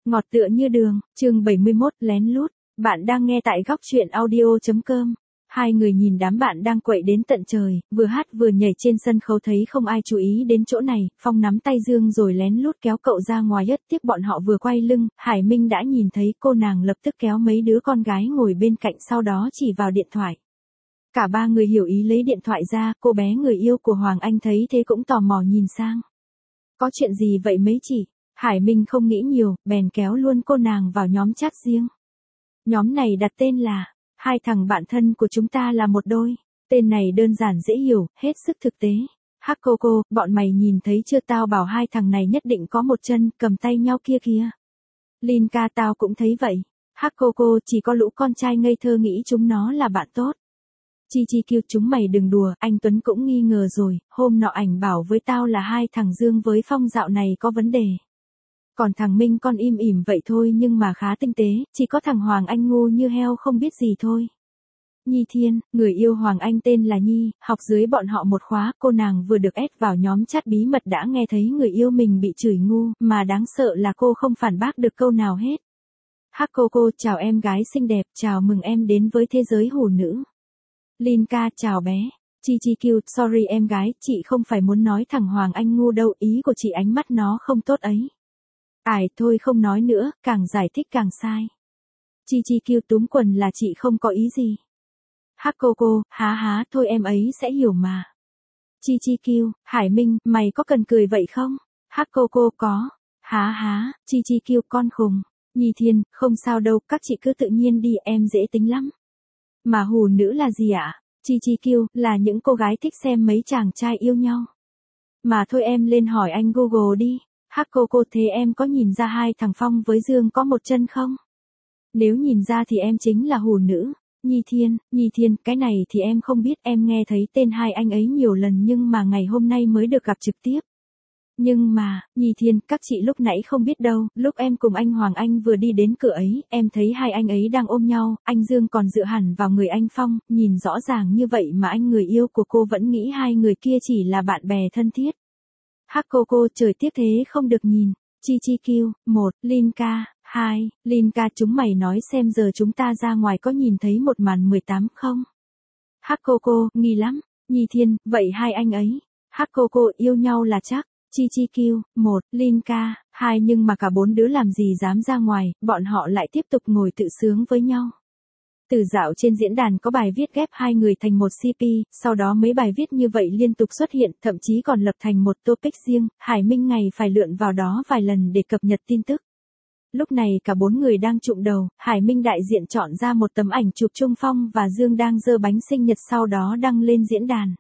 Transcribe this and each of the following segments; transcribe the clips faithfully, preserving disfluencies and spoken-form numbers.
Ngọt tựa như đường, chương bảy mươi mốt, lén lút. Bạn đang nghe tại góc truyện audio chấm com. Hai người nhìn đám bạn đang quậy đến tận trời, vừa hát vừa nhảy trên sân khấu thấy không ai chú ý đến chỗ này, Phong nắm tay Dương rồi lén lút kéo cậu ra ngoài. Ất tiếp bọn họ vừa quay lưng, Hải Minh đã nhìn thấy cô, nàng lập tức kéo mấy đứa con gái ngồi bên cạnh sau đó chỉ vào điện thoại. Cả ba người hiểu ý lấy điện thoại ra, cô bé người yêu của Hoàng Anh thấy thế cũng tò mò nhìn sang. Có chuyện gì vậy mấy chị? Hải Minh không nghĩ nhiều, bèn kéo luôn cô nàng vào nhóm chat riêng. Nhóm này đặt tên là hai thằng bạn thân của chúng ta là một đôi. Tên này đơn giản dễ hiểu, hết sức thực tế. Hắc cô cô, bọn mày nhìn thấy chưa, tao bảo hai thằng này nhất định có một chân, cầm tay nhau kia kìa. Linh ca, tao cũng thấy vậy. Hắc cô cô, chỉ có lũ con trai ngây thơ nghĩ chúng nó là bạn tốt. Chi Chi kêu chúng mày đừng đùa, anh Tuấn cũng nghi ngờ rồi, hôm nọ ảnh bảo với tao là hai thằng Dương với Phong dạo này có vấn đề. Còn thằng Minh con im ỉm vậy thôi nhưng mà khá tinh tế, chỉ có thằng Hoàng Anh ngu như heo không biết gì thôi. Nhi Thiên, người yêu Hoàng Anh tên là Nhi, học dưới bọn họ một khóa, cô nàng vừa được ép vào nhóm chat bí mật đã nghe thấy người yêu mình bị chửi ngu, mà đáng sợ là cô không phản bác được câu nào hết. Hắc cô cô, chào em gái xinh đẹp, chào mừng em đến với thế giới hủ nữ. Linh ca, chào bé. Chi Chi kêu, sorry em gái, chị không phải muốn nói thằng Hoàng Anh ngu đâu, ý của chị ánh mắt nó không tốt ấy. Ải, thôi không nói nữa, càng giải thích càng sai. Chi Chi kêu túm quần là chị không có ý gì. Hắc cô cô, há há, thôi em ấy sẽ hiểu mà. Chi Chi kêu, Hải Minh, mày có cần cười vậy không? Hắc cô cô, có. Há há, Chi Chi kêu con khùng. Nhi Thiên, không sao đâu, các chị cứ tự nhiên đi, em dễ tính lắm. Mà hủ nữ là gì ạ? Chi Chi kêu, là những cô gái thích xem mấy chàng trai yêu nhau. Mà thôi em lên hỏi anh Google đi. Hắc cô cô, thế em có nhìn ra hai thằng Phong với Dương có một chân không? Nếu nhìn ra thì em chính là hủ nữ. Nhi Thiên, Nhi Thiên, cái này thì em không biết, em nghe thấy tên hai anh ấy nhiều lần nhưng mà ngày hôm nay mới được gặp trực tiếp. Nhưng mà, Nhi Thiên, các chị lúc nãy không biết đâu, lúc em cùng anh Hoàng Anh vừa đi đến cửa ấy, em thấy hai anh ấy đang ôm nhau, anh Dương còn dựa hẳn vào người anh Phong, nhìn rõ ràng như vậy mà anh người yêu của cô vẫn nghĩ hai người kia chỉ là bạn bè thân thiết. Hắc cô cô, trời tiếp thế không được nhìn. Chi Chi kêu, một, Linh ca, hai, Linh ca, chúng mày nói xem giờ chúng ta ra ngoài có nhìn thấy một màn mười tám không? Hắc cô cô, nghi lắm. Nhi Thiên, vậy hai anh ấy. Hắc cô cô, yêu nhau là chắc. Chi Chi kêu, một, Linh ca, hai, nhưng mà cả bốn đứa làm gì dám ra ngoài, bọn họ lại tiếp tục ngồi tự sướng với nhau. Từ dạo trên diễn đàn có bài viết ghép hai người thành một xê pê, sau đó mấy bài viết như vậy liên tục xuất hiện, thậm chí còn lập thành một topic riêng, Hải Minh ngày phải lượn vào đó vài lần để cập nhật tin tức. Lúc này cả bốn người đang trụm đầu, Hải Minh đại diện chọn ra một tấm ảnh chụp chung Phong và Dương đang giơ bánh sinh nhật sau đó đăng lên diễn đàn.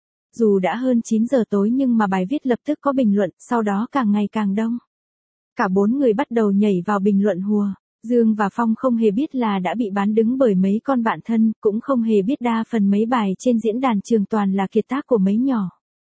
Dù đã hơn chín giờ tối nhưng mà bài viết lập tức có bình luận, sau đó càng ngày càng đông. Cả bốn người bắt đầu nhảy vào bình luận hùa. Dương và Phong không hề biết là đã bị bán đứng bởi mấy con bạn thân, cũng không hề biết đa phần mấy bài trên diễn đàn trường toàn là kiệt tác của mấy nhỏ.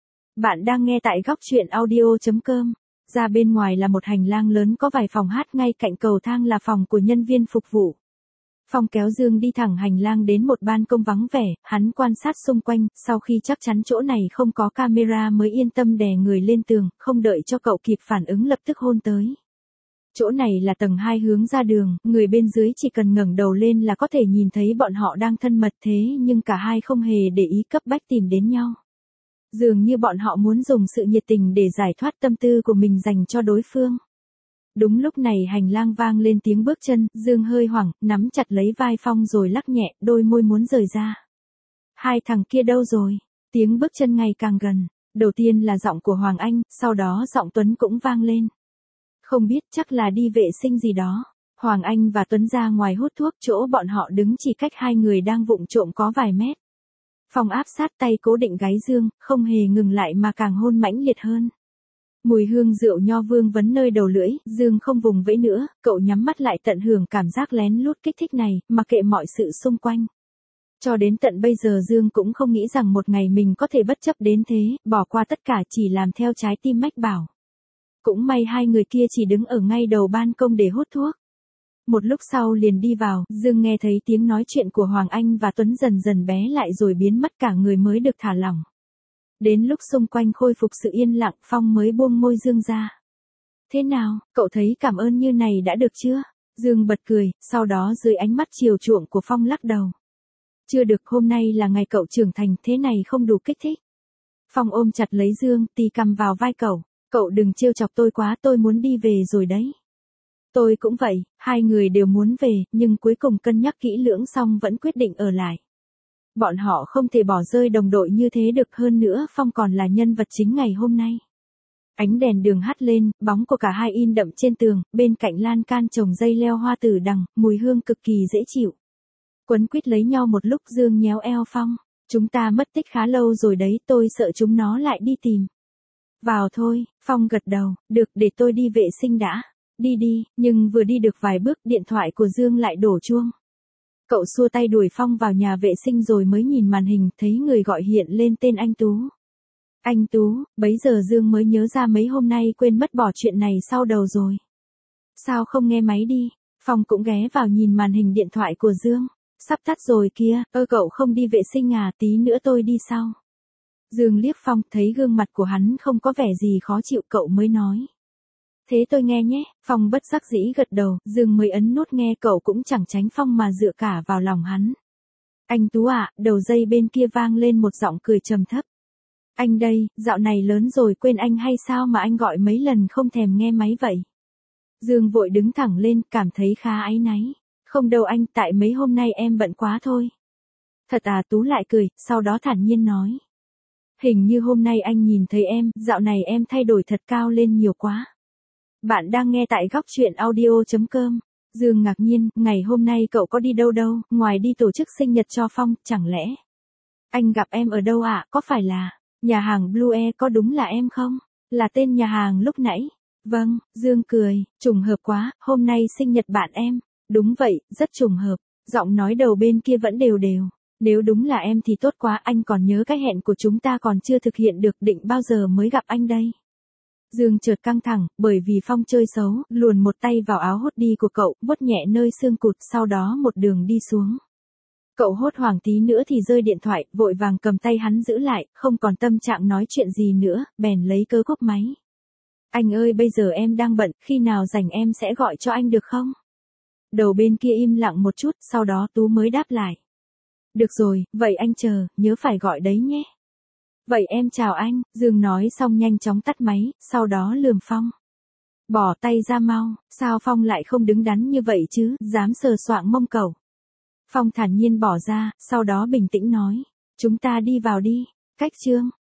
Bạn đang nghe tại góc truyện audio chấm com. Ra bên ngoài là một hành lang lớn có vài phòng hát, ngay cạnh cầu thang là phòng của nhân viên phục vụ. Phong kéo Dương đi thẳng hành lang đến một ban công vắng vẻ, hắn quan sát xung quanh, sau khi chắc chắn chỗ này không có camera mới yên tâm đè người lên tường, không đợi cho cậu kịp phản ứng lập tức hôn tới. Chỗ này là tầng hai hướng ra đường, người bên dưới chỉ cần ngẩng đầu lên là có thể nhìn thấy bọn họ đang thân mật, thế nhưng cả hai không hề để ý, cấp bách tìm đến nhau. Dường như bọn họ muốn dùng sự nhiệt tình để giải thoát tâm tư của mình dành cho đối phương. Đúng lúc này hành lang vang lên tiếng bước chân, Dương hơi hoảng, nắm chặt lấy vai Phong rồi lắc nhẹ, đôi môi muốn rời ra. Hai thằng kia đâu rồi? Tiếng bước chân ngày càng gần, đầu tiên là giọng của Hoàng Anh, sau đó giọng Tuấn cũng vang lên. Không biết, chắc là đi vệ sinh gì đó. Hoàng Anh và Tuấn ra ngoài hút thuốc, chỗ bọn họ đứng chỉ cách hai người đang vụng trộm có vài mét. Phong áp sát tay cố định gáy Dương, không hề ngừng lại mà càng hôn mãnh liệt hơn. Mùi hương rượu nho vương vấn nơi đầu lưỡi, Dương không vùng vẫy nữa, cậu nhắm mắt lại tận hưởng cảm giác lén lút kích thích này, mặc kệ mọi sự xung quanh. Cho đến tận bây giờ Dương cũng không nghĩ rằng một ngày mình có thể bất chấp đến thế, bỏ qua tất cả chỉ làm theo trái tim mách bảo. Cũng may hai người kia chỉ đứng ở ngay đầu ban công để hút thuốc. Một lúc sau liền đi vào, Dương nghe thấy tiếng nói chuyện của Hoàng Anh và Tuấn dần dần bé lại rồi biến mất, cả người mới được thả lỏng. Đến lúc xung quanh khôi phục sự yên lặng, Phong mới buông môi Dương ra. Thế nào, cậu thấy cảm ơn như này đã được chưa? Dương bật cười, sau đó dưới ánh mắt chiều chuộng của Phong lắc đầu. Chưa được, hôm nay là ngày cậu trưởng thành, thế này không đủ kích thích. Phong ôm chặt lấy Dương, tì cầm vào vai cậu. Cậu đừng trêu chọc tôi quá, tôi muốn đi về rồi đấy. Tôi cũng vậy, hai người đều muốn về, nhưng cuối cùng cân nhắc kỹ lưỡng xong vẫn quyết định ở lại. Bọn họ không thể bỏ rơi đồng đội như thế được, hơn nữa Phong còn là nhân vật chính ngày hôm nay. Ánh đèn đường hắt lên, bóng của cả hai in đậm trên tường, bên cạnh lan can trồng dây leo hoa tử đằng, mùi hương cực kỳ dễ chịu. Quấn quýt lấy nhau một lúc, Dương nhéo eo Phong. Chúng ta mất tích khá lâu rồi đấy, tôi sợ chúng nó lại đi tìm. Vào thôi, Phong gật đầu, được, để tôi đi vệ sinh đã. Đi đi, nhưng vừa đi được vài bước điện thoại của Dương lại đổ chuông. Cậu xua tay đuổi Phong vào nhà vệ sinh rồi mới nhìn màn hình, thấy người gọi hiện lên tên anh Tú. Anh Tú, bấy giờ Dương mới nhớ ra mấy hôm nay quên mất bỏ chuyện này sau đầu rồi. Sao không nghe máy đi? Phong cũng ghé vào nhìn màn hình điện thoại của Dương. Sắp tắt rồi kia, ơ cậu không đi vệ sinh à, tí nữa tôi đi sau. Dương liếc Phong, thấy gương mặt của hắn không có vẻ gì khó chịu, cậu mới nói. Thế tôi nghe nhé, Phong bất đắc dĩ gật đầu, Dương mới ấn nút nghe, cậu cũng chẳng tránh Phong mà dựa cả vào lòng hắn. Anh Tú ạ, đầu dây bên kia vang lên một giọng cười trầm thấp. Anh đây, dạo này lớn rồi quên anh hay sao mà anh gọi mấy lần không thèm nghe máy vậy? Dương vội đứng thẳng lên, cảm thấy khá áy náy. Không đâu anh, tại mấy hôm nay em bận quá thôi. Thật à? Tú lại cười, sau đó thản nhiên nói. Hình như hôm nay anh nhìn thấy em, dạo này em thay đổi thật cao lên nhiều quá. Bạn đang nghe tại góc truyện audio chấm com. Dương ngạc nhiên, ngày hôm nay cậu có đi đâu đâu, ngoài đi tổ chức sinh nhật cho Phong, chẳng lẽ? Anh gặp em ở đâu ạ, có phải là, nhà hàng Blue Air, có đúng là em không? Là tên nhà hàng lúc nãy. Vâng, Dương cười, trùng hợp quá, hôm nay sinh nhật bạn em. Đúng vậy, rất trùng hợp, giọng nói đầu bên kia vẫn đều đều. Nếu đúng là em thì tốt quá, anh còn nhớ cái hẹn của chúng ta còn chưa thực hiện được, định bao giờ mới gặp anh đây? Dương chợt căng thẳng, bởi vì Phong chơi xấu, luồn một tay vào áo hốt đi của cậu, vuốt nhẹ nơi xương cụt, sau đó một đường đi xuống. Cậu hốt hoảng tí nữa thì rơi điện thoại, vội vàng cầm tay hắn giữ lại, không còn tâm trạng nói chuyện gì nữa, bèn lấy cớ cúp máy. Anh ơi, bây giờ em đang bận, khi nào rảnh em sẽ gọi cho anh được không? Đầu bên kia im lặng một chút, sau đó Tú mới đáp lại. Được rồi, vậy anh chờ, nhớ phải gọi đấy nhé. Vậy em chào anh, Dương nói xong nhanh chóng tắt máy, sau đó lườm Phong. Bỏ tay ra mau, sao Phong lại không đứng đắn như vậy chứ, dám sờ soạng mông cậu. Phong thản nhiên bỏ ra, sau đó bình tĩnh nói. Chúng ta đi vào đi, cách Trương.